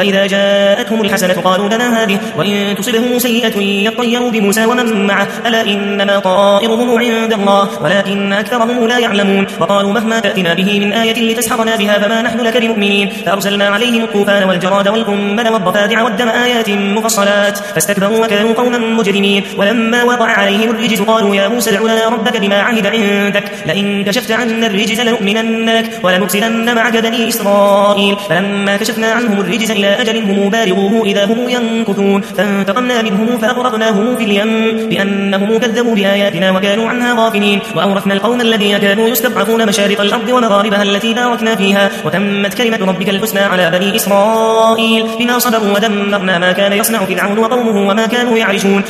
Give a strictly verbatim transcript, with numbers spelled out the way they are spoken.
فإذا جاءتهم الحسنة قالوا لنا هذه وإن تصبهم سيئة يطيروا بموسى ومن معه ألا إنما طائرهم عند الله ولكن أكثرهم لا يعلمون وقالوا مهما تأتنا به من آية لتسحرنا بها فما نحن لك بمؤمنين فأرسلنا عليهم الطوفان والجراد والقمل والضفادع والدم آيات مفصلات فاستكبروا وكانوا قوما مجرمين ولما وقع عليهم الرجز قالوا يا موسى ادع لنا ربك بما عهد عندك لئن كشفت عنا الرجز لنؤمنن لك ولنرسلن معك بني إسرائيل فلما كشفنا عنهم الرجز إلى أجل هم بالغوه إذا هم ينكثون فانتقمنا منهم فأغرقناهم في اليم بأنهم كذبوا بآياتنا وكانوا عنها غافلين وأورثنا القوم الذين كانوا يستضعفون مشارق الأرض ومغاربها التي باركنا فيها وتمت كلمة ربك الحسنى على بني إسرائيل بما صبروا ودمرنا ما كان يصنع فرعون وقومه وما كانوا يعرشون